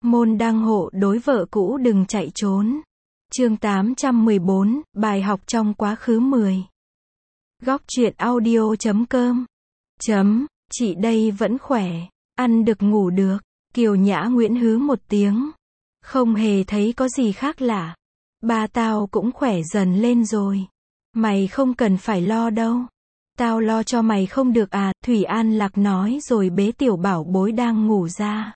Môn đăng hộ đối vợ cũ đừng chạy trốn. Chương 814, bài học trong quá khứ 10. Góc truyện audio.com. Chị đây vẫn khỏe, ăn được ngủ được. Kiều Nhã Nguyễn hứ một tiếng. Không hề thấy có gì khác lạ. Ba tao cũng khỏe dần lên rồi. Mày không cần phải lo đâu. Tao lo cho mày không được à, Thủy An Lạc nói rồi bế tiểu bảo bối đang ngủ ra.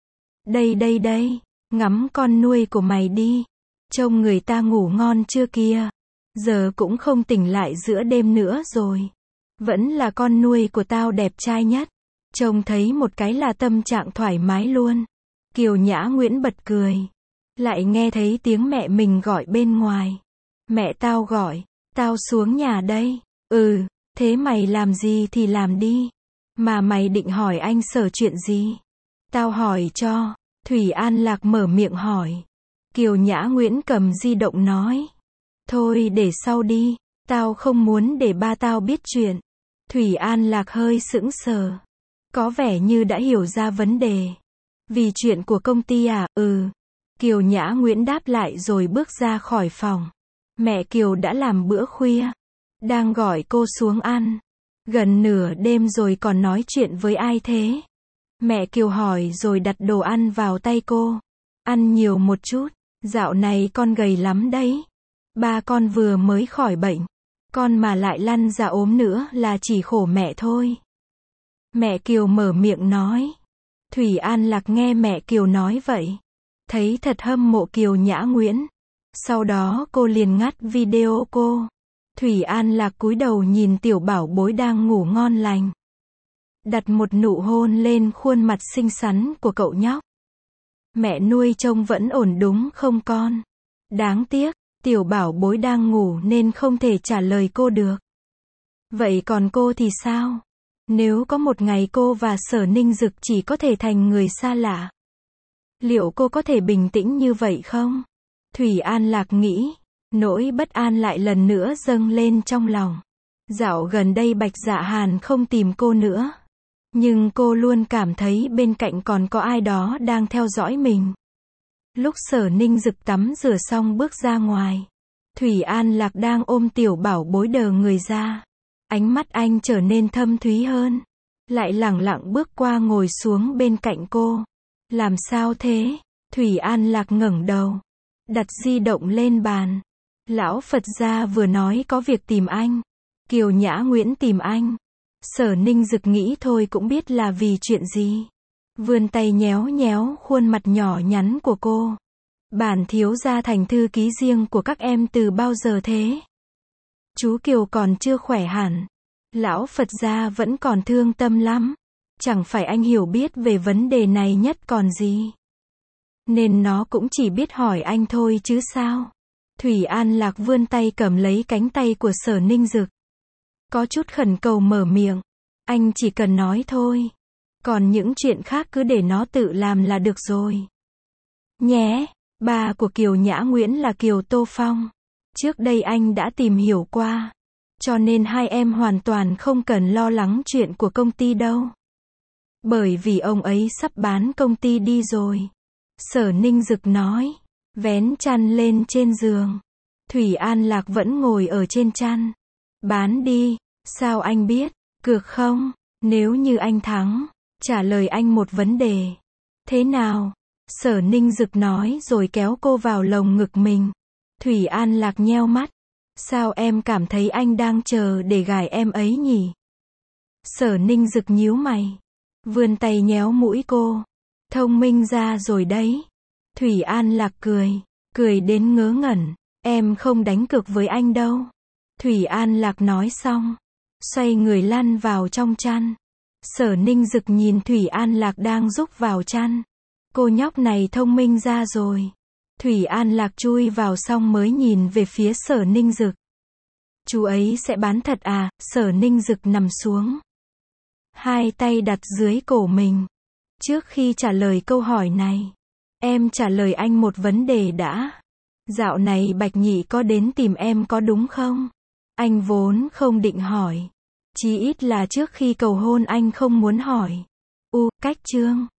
Đây, ngắm con nuôi của mày đi. Trông người ta ngủ ngon chưa kia. Giờ cũng không tỉnh lại giữa đêm nữa rồi. Vẫn là con nuôi của tao đẹp trai nhất. Trông thấy một cái là tâm trạng thoải mái luôn. Kiều Nhã Nguyễn bật cười. Lại nghe thấy tiếng mẹ mình gọi bên ngoài. Mẹ tao gọi, tao xuống nhà đây. Thế mày làm gì thì làm đi. Mà mày định hỏi anh Sở chuyện gì? Tao hỏi cho. Thủy An Lạc mở miệng hỏi. Kiều Nhã Nguyễn cầm di động nói. Thôi để sau đi, tao không muốn để ba tao biết chuyện. Thủy An Lạc hơi sững sờ. Có vẻ như đã hiểu ra vấn đề. Vì chuyện của công ty à? Kiều Nhã Nguyễn đáp lại rồi bước ra khỏi phòng. Mẹ Kiều đã làm bữa khuya. Đang gọi cô xuống ăn. Gần nửa đêm rồi còn nói chuyện với ai thế? Mẹ Kiều hỏi rồi đặt đồ ăn vào tay cô. Ăn nhiều một chút. Dạo này con gầy lắm đấy. Ba con vừa mới khỏi bệnh. Con mà lại lăn ra ốm nữa là chỉ khổ mẹ thôi. Mẹ Kiều mở miệng nói. Thủy An Lạc nghe mẹ Kiều nói vậy. Thấy thật hâm mộ Kiều Nhã Nguyễn. Sau đó cô liền ngắt video cô. Thủy An Lạc cúi đầu nhìn tiểu bảo bối đang ngủ ngon lành. Đặt một nụ hôn lên khuôn mặt xinh xắn của cậu nhóc. Mẹ nuôi trông vẫn ổn đúng không con? Đáng tiếc, tiểu bảo bối đang ngủ nên không thể trả lời cô được. Vậy còn cô thì sao? Nếu có một ngày cô và Sở Ninh Dực chỉ có thể thành người xa lạ, liệu cô có thể bình tĩnh như vậy không? Thủy An Lạc nghĩ. Nỗi bất an lại lần nữa dâng lên trong lòng. Dạo gần đây Bạch Dạ Hàn không tìm cô nữa. Nhưng cô luôn cảm thấy bên cạnh còn có ai đó đang theo dõi mình. Lúc Sở Ninh Dực tắm rửa xong bước ra ngoài. Thủy An Lạc đang ôm tiểu bảo bối đờ người ra. Ánh mắt anh trở nên thâm thúy hơn. Lại lẳng lặng bước qua ngồi xuống bên cạnh cô. Làm sao thế? Thủy An Lạc ngẩng đầu. Đặt di động lên bàn. Lão Phật gia vừa nói có việc tìm anh. Kiều Nhã Nguyễn tìm anh. Sở Ninh Dực nghĩ thôi cũng biết là vì chuyện gì. Vươn tay nhéo nhéo khuôn mặt nhỏ nhắn của cô. Bản thiếu gia thành thư ký riêng của các em từ bao giờ thế? Chú Kiều còn chưa khỏe hẳn. Lão Phật gia vẫn còn thương tâm lắm. Chẳng phải anh hiểu biết về vấn đề này nhất còn gì. Nên nó cũng chỉ biết hỏi anh thôi chứ sao. Thủy An Lạc vươn tay cầm lấy cánh tay của Sở Ninh Dực. Có chút khẩn cầu mở miệng. Anh chỉ cần nói thôi. Còn những chuyện khác cứ để nó tự làm là được rồi. Nhé, ba của Kiều Nhã Nguyễn là Kiều Tô Phong. Trước đây anh đã tìm hiểu qua. Cho nên hai em hoàn toàn không cần lo lắng chuyện của công ty đâu. Bởi vì ông ấy sắp bán công ty đi rồi. Sở Ninh Dực nói. Vén chăn lên trên giường. Thủy An Lạc vẫn ngồi ở trên chăn. Bán đi, sao anh biết? Cược không? Nếu như anh thắng, trả lời anh một vấn đề. Thế nào? Sở Ninh Dực nói rồi kéo cô vào lồng ngực mình. Thủy An Lạc nheo mắt. Sao em cảm thấy anh đang chờ để gài em ấy nhỉ? Sở Ninh Dực nhíu mày. Vươn tay nhéo mũi cô. Thông minh ra rồi đấy. Thủy An Lạc cười đến ngớ ngẩn. Em không đánh cược với anh đâu. Thủy An Lạc nói xong. Xoay người lăn vào trong chăn. Sở Ninh Dực nhìn Thủy An Lạc đang rúc vào chăn. Cô nhóc này thông minh ra rồi. Thủy An Lạc chui vào xong mới nhìn về phía Sở Ninh Dực. Chú ấy sẽ bán thật à? Sở Ninh Dực nằm xuống. Hai tay đặt dưới cổ mình. Trước khi trả lời câu hỏi này, em trả lời anh một vấn đề đã. Dạo này Bạch Nhị có đến tìm em có đúng không? Anh vốn không định hỏi. Chí ít là trước khi cầu hôn anh không muốn hỏi. Cách chương